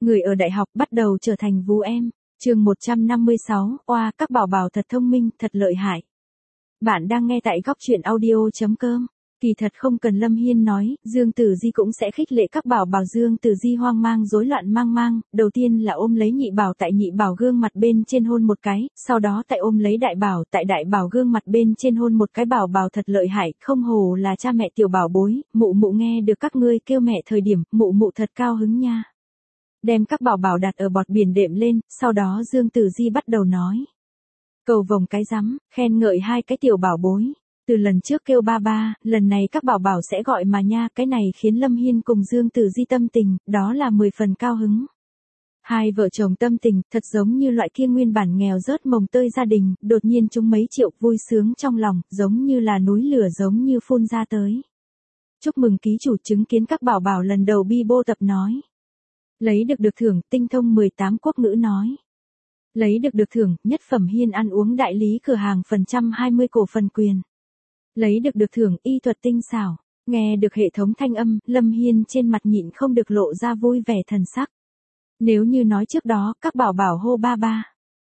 Người ở đại học bắt đầu trở thành vú em. Chương 156, oa, các bảo bảo thật thông minh, thật lợi hại. Bạn đang nghe tại góc truyện audio.com. Kỳ thật không cần Lâm Hiên nói, Dương Tử Di cũng sẽ khích lệ các bảo bảo. Dương Tử Di hoang mang rối loạn mang mang, đầu tiên là ôm lấy nhị bảo, tại nhị bảo gương mặt bên trên hôn một cái, sau đó tại ôm lấy đại bảo, tại đại bảo gương mặt bên trên hôn một cái. Bảo bảo thật lợi hại, không hổ là cha mẹ tiểu bảo bối, mụ mụ nghe được các ngươi kêu mẹ thời điểm, mụ mụ thật cao hứng nha. Đem các bảo bảo đặt ở bọt biển đệm lên, sau đó Dương Tử Di bắt đầu nói. Cầu vồng cái rắm, khen ngợi hai cái tiểu bảo bối. Từ lần trước kêu ba ba, lần này các bảo bảo sẽ gọi mà nha, cái này khiến Lâm Hiên cùng Dương Tử Di tâm tình, đó là 10 phần cao hứng. Hai vợ chồng tâm tình, thật giống như loại kia nguyên bản nghèo rớt mồng tơi gia đình, đột nhiên chúng mấy triệu vui sướng trong lòng, giống như là núi lửa giống như phun ra tới. Chúc mừng ký chủ chứng kiến các bảo bảo lần đầu bi bô tập nói. Lấy được thưởng, tinh thông 18 quốc ngữ nói. Lấy được thưởng, nhất phẩm Hiên ăn uống đại lý cửa hàng phần trăm 20 cổ phần quyền. Lấy được thưởng, y thuật tinh xảo. Nghe được hệ thống thanh âm, Lâm Hiên trên mặt nhịn không được lộ ra vui vẻ thần sắc. Nếu như nói trước đó, các bảo bảo hô ba ba.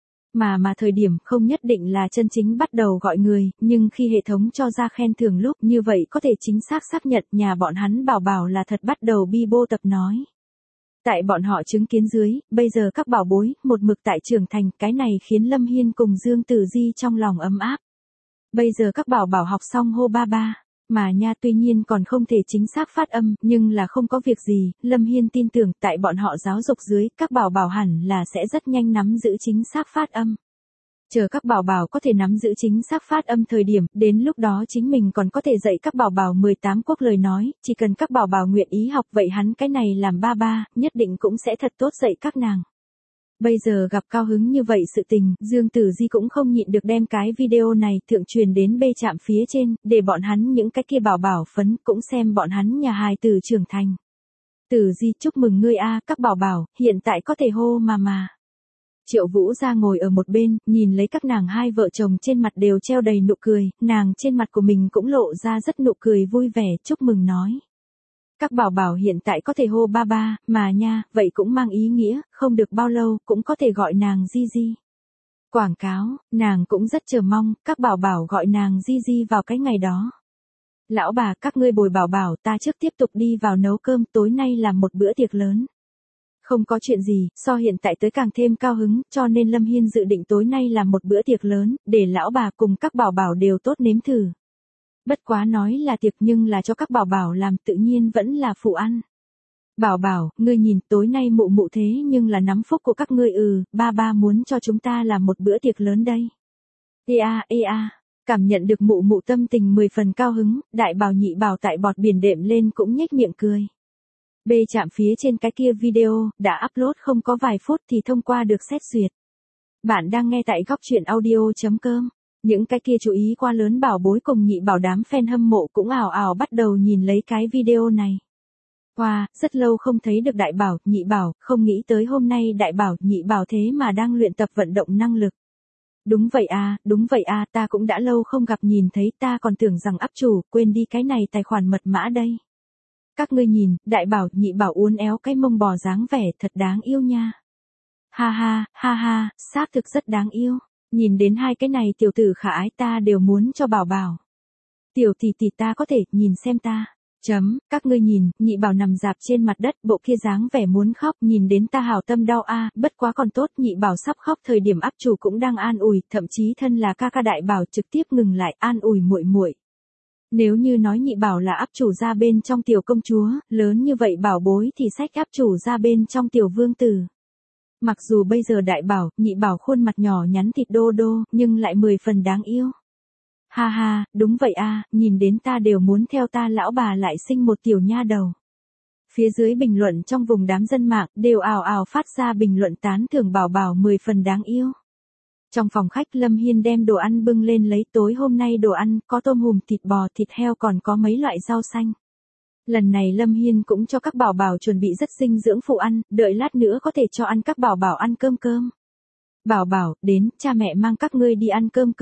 Mà thời điểm không nhất định là chân chính bắt đầu gọi người, nhưng khi hệ thống cho ra khen thưởng lúc như vậy có thể chính xác xác nhận nhà bọn hắn bảo bảo là thật bắt đầu bi bô tập nói. Tại bọn họ chứng kiến dưới, bây giờ các bảo bối, một mực tại trưởng thành, cái này khiến Lâm Hiên cùng Dương Tử Di trong lòng ấm áp. Bây giờ các bảo bảo học xong hô ba ba, mà nha tuy nhiên còn không thể chính xác phát âm, nhưng là không có việc gì, Lâm Hiên tin tưởng tại bọn họ giáo dục dưới, các bảo bảo hẳn là sẽ rất nhanh nắm giữ chính xác phát âm. Chờ các bảo bảo có thể nắm giữ chính xác phát âm thời điểm, đến lúc đó chính mình còn có thể dạy các bảo bảo 18 quốc lời nói, chỉ cần các bảo bảo nguyện ý học vậy hắn cái này làm ba ba, nhất định cũng sẽ thật tốt dạy các nàng. Bây giờ gặp cao hứng như vậy sự tình, Dương Tử Di cũng không nhịn được đem cái video này thượng truyền đến bê trạm phía trên, để bọn hắn những cái kia bảo bảo phấn cũng xem bọn hắn nhà hài tử trưởng thành. Tử Di chúc mừng ngươi a, các bảo bảo, hiện tại có thể hô mà. Triệu Vũ ra ngồi ở một bên, nhìn lấy các nàng hai vợ chồng trên mặt đều treo đầy nụ cười, nàng trên mặt của mình cũng lộ ra rất nụ cười vui vẻ, chúc mừng nói. Các bảo bảo hiện tại có thể hô ba ba, mà nha, vậy cũng mang ý nghĩa, không được bao lâu, cũng có thể gọi nàng Di Di. Quảng cáo, nàng cũng rất chờ mong, các bảo bảo gọi nàng Di Di vào cái ngày đó. Lão bà, các ngươi bồi bảo bảo, ta trước tiếp tục đi vào nấu cơm, tối nay làm một bữa tiệc lớn. Không có chuyện gì, so hiện tại tới càng thêm cao hứng, cho nên Lâm Hiên dự định tối nay làm một bữa tiệc lớn, để lão bà cùng các bảo bảo đều tốt nếm thử. Bất quá nói là tiệc nhưng là cho các bảo bảo làm tự nhiên vẫn là phụ ăn. Bảo bảo, ngươi nhìn tối nay mụ mụ thế nhưng là nắm phúc của các ngươi ba ba muốn cho chúng ta làm một bữa tiệc lớn đây. Cảm nhận được mụ mụ tâm tình 10 phần cao hứng, đại bảo nhị bảo tại bọt biển đệm lên cũng nhếch miệng cười. Bê chạm phía trên cái kia video, đã upload không có vài phút thì thông qua được xét duyệt. Bạn đang nghe tại góc truyện audio.com. Những cái kia chú ý qua lớn bảo bối cùng nhị bảo đám fan hâm mộ cũng ào ào bắt đầu nhìn lấy cái video này. Wow, rất lâu không thấy được đại bảo, nhị bảo, không nghĩ tới hôm nay đại bảo, nhị bảo thế mà đang luyện tập vận động năng lực. Đúng vậy à, ta cũng đã lâu không gặp nhìn thấy, ta còn tưởng rằng áp chủ, quên đi cái này tài khoản mật mã đây. Các ngươi nhìn, đại bảo, nhị bảo uốn éo cái mông bò dáng vẻ thật đáng yêu nha. Ha ha, xác thực rất đáng yêu. Nhìn đến hai cái này tiểu tử khả ái ta đều muốn cho bảo bảo. Tiểu tỷ tỷ ta có thể, nhìn xem ta. Các ngươi nhìn, nhị bảo nằm dạp trên mặt đất, bộ kia dáng vẻ muốn khóc, nhìn đến ta hảo tâm đau a, bất quá còn tốt, nhị bảo sắp khóc thời điểm áp chủ cũng đang an ủi, thậm chí thân là ca ca đại bảo trực tiếp ngừng lại an ủi muội muội. Nếu như nói nhị bảo là áp chủ ra bên trong tiểu công chúa, lớn như vậy bảo bối thì sách áp chủ ra bên trong tiểu vương tử. Mặc dù bây giờ đại bảo, nhị bảo khuôn mặt nhỏ nhắn thịt đô đô, nhưng lại 10 phần đáng yêu. Ha, đúng vậy à, nhìn đến ta đều muốn theo ta lão bà lại sinh một tiểu nha đầu. Phía dưới bình luận trong vùng đám dân mạng đều ào ào phát ra bình luận tán thưởng bảo bảo 10 phần đáng yêu. Trong phòng khách Lâm Hiên đem đồ ăn bưng lên lấy, tối hôm nay đồ ăn có tôm hùm, thịt bò, thịt heo, còn có mấy loại rau xanh. Lần này Lâm Hiên cũng cho các bảo bảo chuẩn bị rất dinh dưỡng phụ ăn, đợi lát nữa có thể cho ăn các bảo bảo ăn cơm. Bảo bảo, đến, cha mẹ mang các ngươi đi ăn cơm.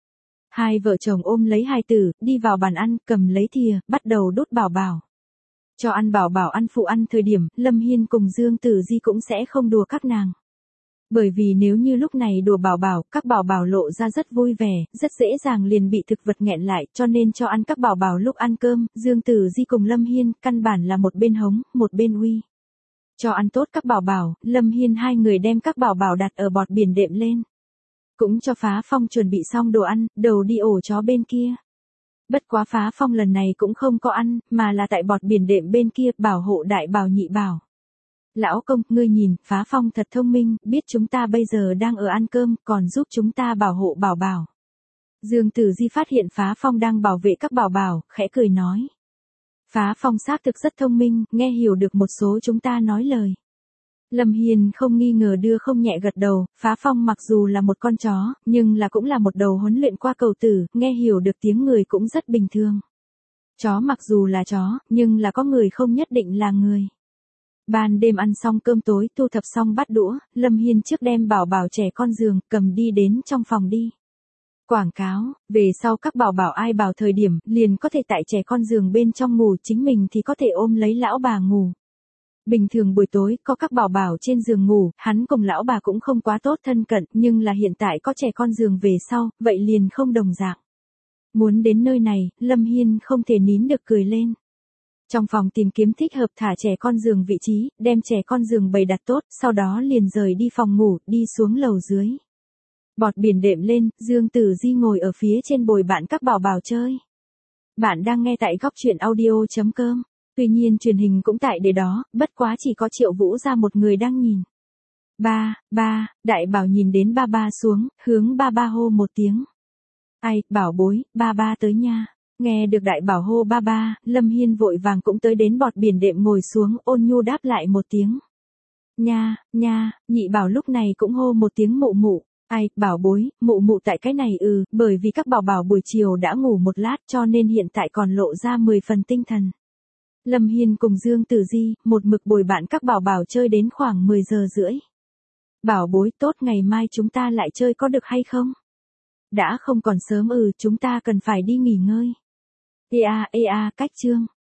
Hai vợ chồng ôm lấy hài tử, đi vào bàn ăn, cầm lấy thìa, bắt đầu đút bảo bảo. Cho ăn bảo bảo ăn phụ ăn thời điểm, Lâm Hiên cùng Dương Tử Di cũng sẽ không đùa các nàng. Bởi vì nếu như lúc này đùa bảo bảo, các bảo bảo lộ ra rất vui vẻ, rất dễ dàng liền bị thực vật nghẹn lại, cho nên cho ăn các bảo bảo lúc ăn cơm, Dương Tử Di cùng Lâm Hiên, căn bản là một bên hống, một bên uy. Cho ăn tốt các bảo bảo, Lâm Hiên hai người đem các bảo bảo đặt ở bọt biển đệm lên. Cũng cho Phá Phong chuẩn bị xong đồ ăn, đầu đi ổ chó bên kia. Bất quá Phá Phong lần này cũng không có ăn, mà là tại bọt biển đệm bên kia, bảo hộ đại bảo nhị bảo. Lão công, ngươi nhìn, Phá Phong thật thông minh, biết chúng ta bây giờ đang ở ăn cơm, còn giúp chúng ta bảo hộ bảo bảo. Dương Tử Di phát hiện Phá Phong đang bảo vệ các bảo bảo, khẽ cười nói. Phá Phong xác thực rất thông minh, nghe hiểu được một số chúng ta nói lời. Lâm Hiên không nghi ngờ đưa không nhẹ gật đầu, Phá Phong mặc dù là một con chó, nhưng là cũng là một đầu huấn luyện qua cầu tử, nghe hiểu được tiếng người cũng rất bình thường. Chó mặc dù là chó, nhưng là có người không nhất định là người. Ban đêm ăn xong cơm tối, thu thập xong bát đũa, Lâm Hiên trước đem bảo bảo trẻ con giường, cầm đi đến trong phòng đi. Quảng cáo, về sau các bảo bảo ai bảo thời điểm, liền có thể tại trẻ con giường bên trong ngủ, chính mình thì có thể ôm lấy lão bà ngủ. Bình thường buổi tối, có các bảo bảo trên giường ngủ, hắn cùng lão bà cũng không quá tốt thân cận, nhưng là hiện tại có trẻ con giường về sau, vậy liền không đồng dạng. Muốn đến nơi này, Lâm Hiên không thể nín được cười lên. Trong phòng tìm kiếm thích hợp thả trẻ con giường vị trí, đem trẻ con giường bày đặt tốt, sau đó liền rời đi phòng ngủ, đi xuống lầu dưới. Bọt biển đệm lên, Dương Tử Di ngồi ở phía trên bồi bạn các bảo bảo chơi. Bạn đang nghe tại góc truyện audio.com. Tuy nhiên truyền hình cũng tại để đó, bất quá chỉ có Triệu Vũ ra một người đang nhìn. Ba, đại bảo nhìn đến ba xuống, hướng ba hô một tiếng. Ai, bảo bối, ba tới nha. Nghe được đại bảo hô ba, Lâm Hiên vội vàng cũng tới đến bọt biển đệm ngồi xuống, ôn nhu đáp lại một tiếng. Nha, nhị bảo lúc này cũng hô một tiếng mụ mụ. Ai, bảo bối, mụ tại cái này bởi vì các bảo bảo buổi chiều đã ngủ một lát cho nên hiện tại còn lộ ra 10 phần tinh thần. Lâm Hiên cùng Dương Tử Di, một mực bồi bạn các bảo bảo chơi đến khoảng 10 giờ rưỡi. Bảo bối tốt, ngày mai chúng ta lại chơi có được hay không? Đã không còn sớm chúng ta cần phải đi nghỉ ngơi. Ea, cách chương.